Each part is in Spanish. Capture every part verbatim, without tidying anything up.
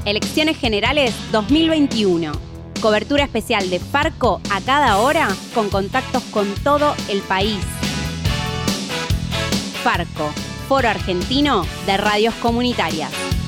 Elecciones Generales dos mil veintiuno. Cobertura especial de Farco a cada hora con contactos con todo el país. Farco, Foro Argentino de Radios Comunitarias.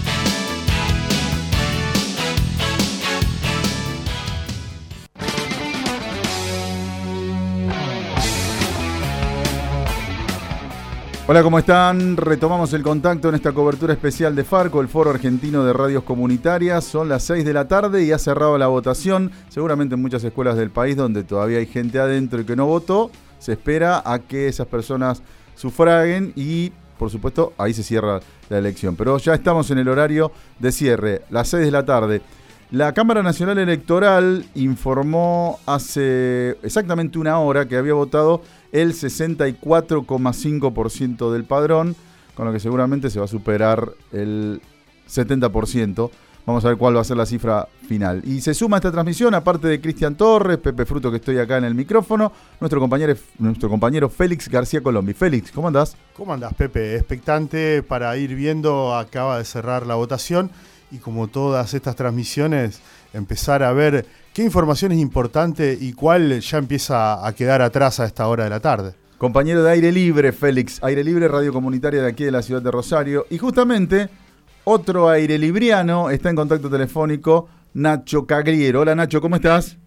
Hola, ¿cómo están? Retomamos el contacto en esta cobertura especial de Farco, el Foro Argentino de Radios Comunitarias. Son las seis de la tarde y ha cerrado la votación. Seguramente en muchas escuelas del país donde todavía hay gente adentro y que no votó, se espera a que esas personas sufraguen y, por supuesto, ahí se cierra la elección. Pero ya estamos en el horario de cierre, las seis de la tarde. La Cámara Nacional Electoral informó hace exactamente una hora que había votado el sesenta y cuatro coma cinco por ciento del padrón, con lo que seguramente se va a superar el setenta por ciento. Vamos a ver cuál va a ser la cifra final. Y se suma a esta transmisión, aparte de Cristian Torres, Pepe Fruto, que estoy acá en el micrófono, nuestro compañero, nuestro compañero Félix García Colombi. Félix, ¿cómo andás? ¿Cómo andás, Pepe? Expectante para ir viendo, acaba de cerrar la votación y como todas estas transmisiones, empezar a ver qué información es importante y cuál ya empieza a quedar atrás a esta hora de la tarde. Compañero de Aire Libre, Félix. Aire Libre, radio comunitaria de aquí de la ciudad de Rosario. Y justamente, otro aire libriano está en contacto telefónico, Nacho Cagliero. Hola, Nacho, ¿cómo estás?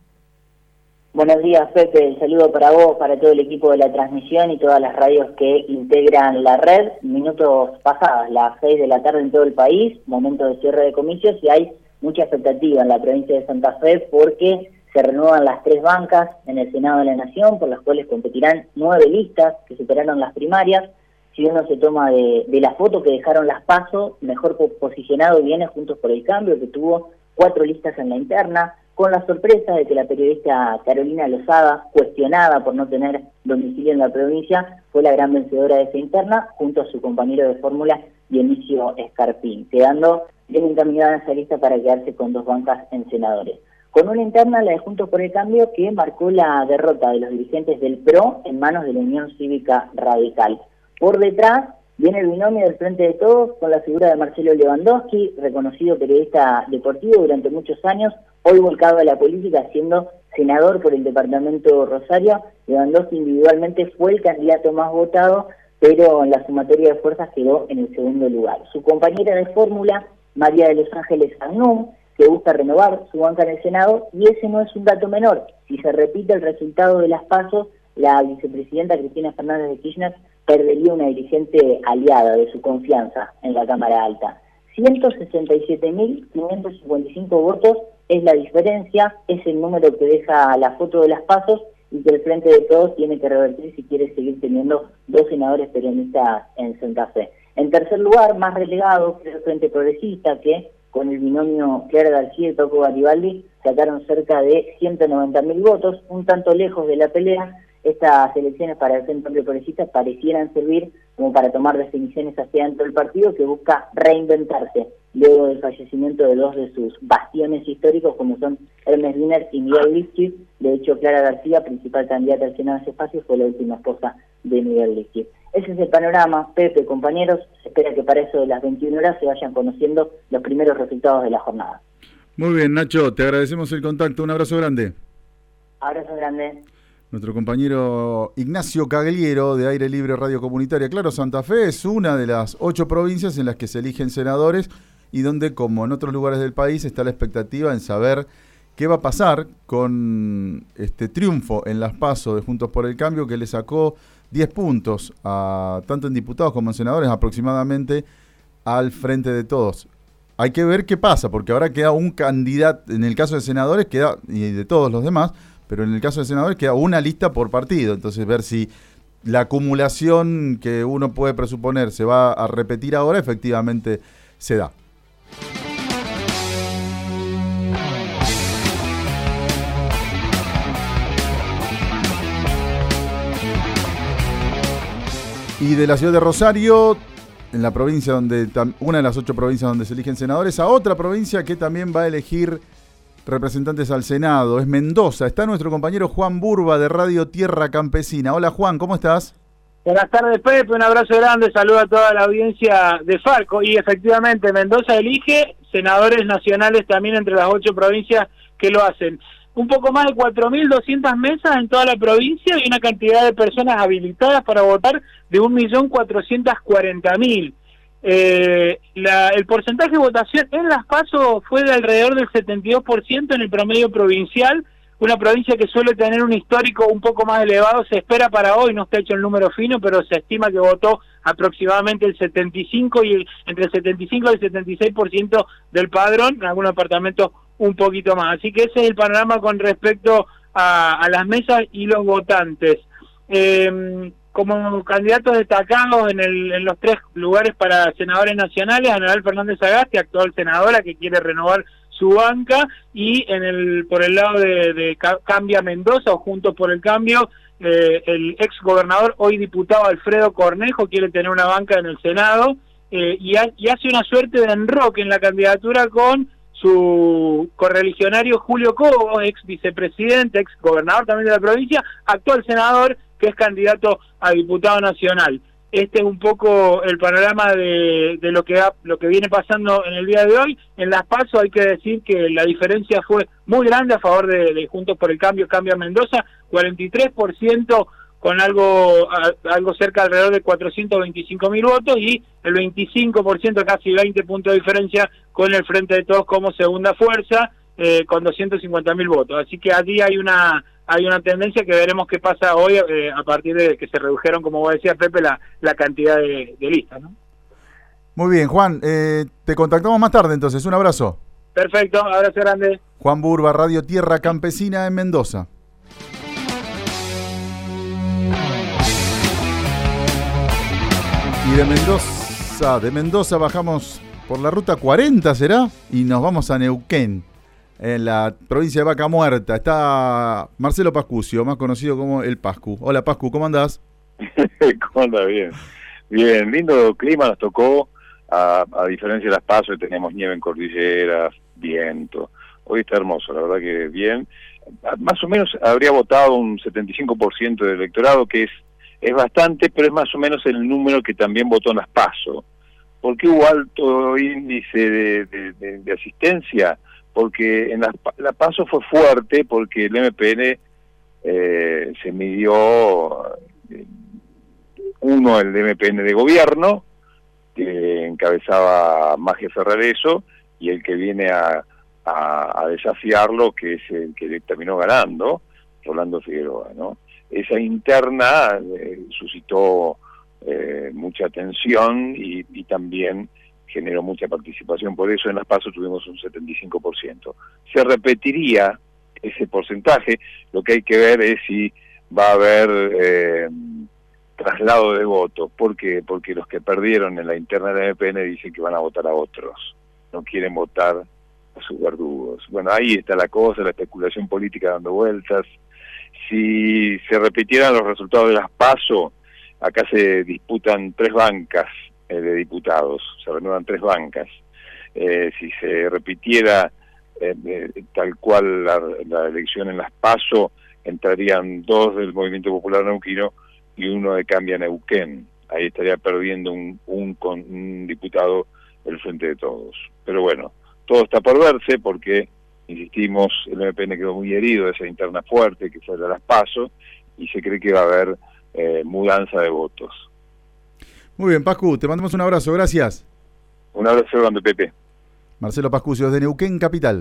Buenos días, Pepe. El saludo para vos, para todo el equipo de la transmisión y todas las radios que integran la red. Minutos pasadas, las seis de la tarde en todo el país, momento de cierre de comicios y hay mucha expectativa en la provincia de Santa Fe porque se renuevan las tres bancas en el Senado de la Nación, por las cuales competirán nueve listas que superaron las primarias. Si uno se toma de, de la foto que dejaron las PASO, mejor posicionado viene Juntos por el Cambio, que tuvo cuatro listas en la interna, con la sorpresa de que la periodista Carolina Lozada, cuestionada por no tener domicilio en la provincia, fue la gran vencedora de esa interna, junto a su compañero de fórmula, Dionisio Escarpín, quedando bien encaminada esa lista para quedarse con dos bancas en senadores. Con una interna, la de Juntos por el Cambio, que marcó la derrota de los dirigentes del P R O en manos de la Unión Cívica Radical. Por detrás viene el binomio del Frente de Todos con la figura de Marcelo Lewandowski, reconocido periodista deportivo durante muchos años, hoy volcado a la política siendo senador por el departamento Rosario. Lewandowski individualmente fue el candidato más votado, pero en la sumatoria de fuerzas quedó en el segundo lugar. Su compañera de fórmula, María de los Ángeles Agnum, que busca renovar su banca en el Senado, y ese no es un dato menor. Si se repite el resultado de las PASO, la vicepresidenta Cristina Fernández de Kirchner perdería una dirigente aliada de su confianza en la Cámara Alta. ciento sesenta y siete mil quinientos cincuenta y cinco votos es la diferencia, es el número que deja la foto de las PASO y que el Frente de Todos tiene que revertir si quiere seguir teniendo dos senadores peronistas en Santa Fe. En tercer lugar, más relegado, el Frente Progresista, que con el binomio Clara García y Toco Garibaldi sacaron cerca de ciento noventa mil votos, un tanto lejos de la pelea. Estas elecciones para el Frente Progresista parecieran servir como para tomar definiciones hacia dentro del partido, que busca reinventarse luego del fallecimiento de dos de sus bastiones históricos, como son Hermes Wiener y Miguel Lifchitz. De hecho, Clara García, principal candidata al Senado de ese espacio, fue la última esposa de Miguel Lifchitz. Ese es el panorama, Pepe, compañeros. Se espera que para eso de las veintiuna horas se vayan conociendo los primeros resultados de la jornada. Muy bien, Nacho, te agradecemos el contacto. Un abrazo grande. Abrazo grande. Nuestro compañero Ignacio Cagliero de Aire Libre Radio Comunitaria. Claro, Santa Fe es una de las ocho provincias en las que se eligen senadores y donde, como en otros lugares del país, está la expectativa en saber qué va a pasar con este triunfo en las PASO de Juntos por el Cambio, que le sacó diez puntos, a, tanto en diputados como en senadores, aproximadamente al Frente de Todos. Hay que ver qué pasa, porque ahora queda un candidato, en el caso de senadores queda, y de todos los demás, pero en el caso de senadores queda una lista por partido. Entonces ver si la acumulación que uno puede presuponer se va a repetir ahora, efectivamente se da. Y de la ciudad de Rosario, en la provincia donde, una de las ocho provincias donde se eligen senadores, a otra provincia que también va a elegir representantes al Senado, es Mendoza. Está nuestro compañero Juan Burba de Radio Tierra Campesina. Hola Juan, ¿cómo estás? Buenas tardes, Pepe, un abrazo grande, saludo a toda la audiencia de Farco. Y efectivamente, Mendoza elige senadores nacionales también entre las ocho provincias que lo hacen. Un poco más de cuatro mil doscientas mesas en toda la provincia y una cantidad de personas habilitadas para votar de un millón cuatrocientos cuarenta mil. Eh, la, el porcentaje de votación en las PASO fue de alrededor del setenta y dos por ciento en el promedio provincial, una provincia que suele tener un histórico un poco más elevado. Se espera para hoy, no está hecho el número fino, pero se estima que votó aproximadamente el setenta y cinco y el, entre el setenta y cinco y el setenta y seis por ciento del padrón, en algunos departamentos un poquito más. Así que ese es el panorama con respecto a, a las mesas y los votantes. Eh, como candidatos destacados en, el, en los tres lugares para senadores nacionales, Aníbal Fernández Sagasti, actual senadora que quiere renovar su banca, y en el por el lado de, de Cambia Mendoza o Juntos por el Cambio, eh, el ex gobernador, hoy diputado Alfredo Cornejo, quiere tener una banca en el Senado, eh, y, ha, y hace una suerte de enroque en la candidatura con su correligionario Julio Cobos, ex vicepresidente, ex gobernador también de la provincia, actual senador, que es candidato a diputado nacional. Este es un poco el panorama de, de lo que ha, lo que viene pasando en el día de hoy. En las PASO hay que decir que la diferencia fue muy grande a favor de, de Juntos por el Cambio, Cambia Mendoza, cuarenta y tres por ciento con algo a, algo cerca alrededor de cuatrocientos veinticinco mil votos, y el veinticinco por ciento, casi veinte puntos de diferencia, con el Frente de Todos como segunda fuerza, eh, con doscientos cincuenta mil votos. Así que allí hay una hay una tendencia que veremos qué pasa hoy, eh, a partir de que se redujeron, como vos decías, Pepe, la, la cantidad de, de listas, ¿no? Muy bien, Juan, eh, te contactamos más tarde entonces, un abrazo. Perfecto, abrazo grande. Juan Burba, Radio Tierra Campesina en Mendoza. Y de Mendoza, de Mendoza bajamos por la ruta cuarenta, ¿será? Y nos vamos a Neuquén, en la provincia de Vaca Muerta. Está Marcelo Pascucio, más conocido como el Pascu. Hola Pascu, ¿cómo andás? ¿Cómo andás? Bien. Bien, lindo clima nos tocó, a, a diferencia de las PASO, tenemos nieve en cordilleras, viento. Hoy está hermoso, la verdad que bien. Más o menos habría votado un setenta y cinco por ciento del electorado, que es es bastante, pero es más o menos el número que también votó en las PASO. ¿Por qué hubo alto índice de, de, de, de asistencia? Porque en la, la PASO fue fuerte, porque el M P N eh, se midió, eh, uno, el M P N de gobierno, que encabezaba Magia Ferrareso, y el que viene a, a, a desafiarlo, que es el que terminó ganando, Rolando Figueroa, ¿no? Esa interna eh, suscitó eh, mucha tensión y, y también generó mucha participación. Por eso en las PASO tuvimos un setenta y cinco por ciento. Se repetiría ese porcentaje. Lo que hay que ver es si va a haber eh, traslado de votos. ¿Por qué? Porque los que perdieron en la interna del M P N dicen que van a votar a otros. No quieren votar a sus verdugos. Bueno, ahí está la cosa, la especulación política dando vueltas. Si se repitieran los resultados de las PASO, acá se disputan tres bancas eh, de diputados, se renuevan tres bancas. Eh, si se repitiera eh, eh, tal cual la, la elección en las PASO, entrarían dos del Movimiento Popular Neuquino y uno de Cambia Neuquén. Ahí estaría perdiendo un, un, con, un diputado del Frente de Todos. Pero bueno, todo está por verse porque, insistimos, el M P N quedó muy herido de esa interna fuerte que fue de las PASO, y se cree que va a haber eh, mudanza de votos. Muy bien, Pascu, te mandamos un abrazo, gracias. Un abrazo grande, Pepe. Marcelo Pascucio, desde Neuquén, capital.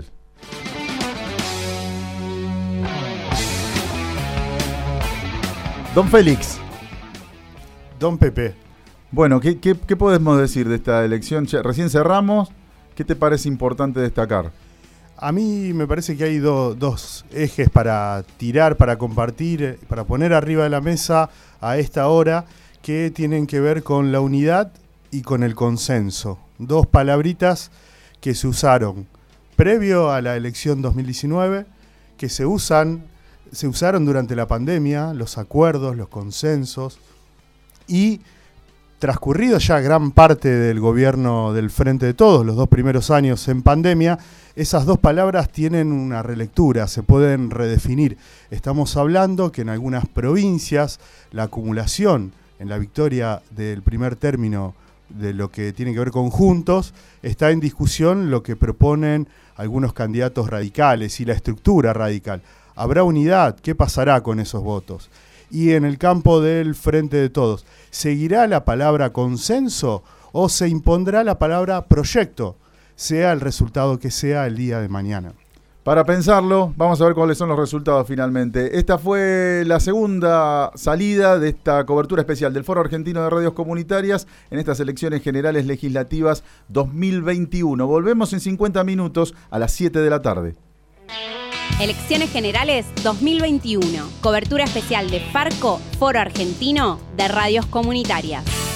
Don Félix. Don Pepe. Bueno, ¿qué, qué, qué podemos decir de esta elección? Ya, recién cerramos, ¿qué te parece importante destacar? A mí me parece que hay do, dos ejes para tirar, para compartir, para poner arriba de la mesa a esta hora, que tienen que ver con la unidad y con el consenso. Dos palabritas que se usaron previo a la elección dos mil diecinueve, que se usan, se usaron durante la pandemia, los acuerdos, los consensos, y transcurrido ya gran parte del gobierno del Frente de Todos, los dos primeros años en pandemia, esas dos palabras tienen una relectura, se pueden redefinir. Estamos hablando que en algunas provincias la acumulación en la victoria del primer término de lo que tiene que ver con Juntos, está en discusión lo que proponen algunos candidatos radicales y la estructura radical. ¿Habrá unidad? ¿Qué pasará con esos votos? Y en el campo del Frente de Todos, ¿seguirá la palabra consenso o se impondrá la palabra proyecto, sea el resultado que sea el día de mañana? Para pensarlo, vamos a ver cuáles son los resultados finalmente. Esta fue la segunda salida de esta cobertura especial del Foro Argentino de Radios Comunitarias en estas elecciones generales legislativas dos mil veintiuno. Volvemos en cincuenta minutos a las siete de la tarde. Elecciones Generales dos mil veintiuno. Cobertura especial de Farco, Foro Argentino de Radios Comunitarias.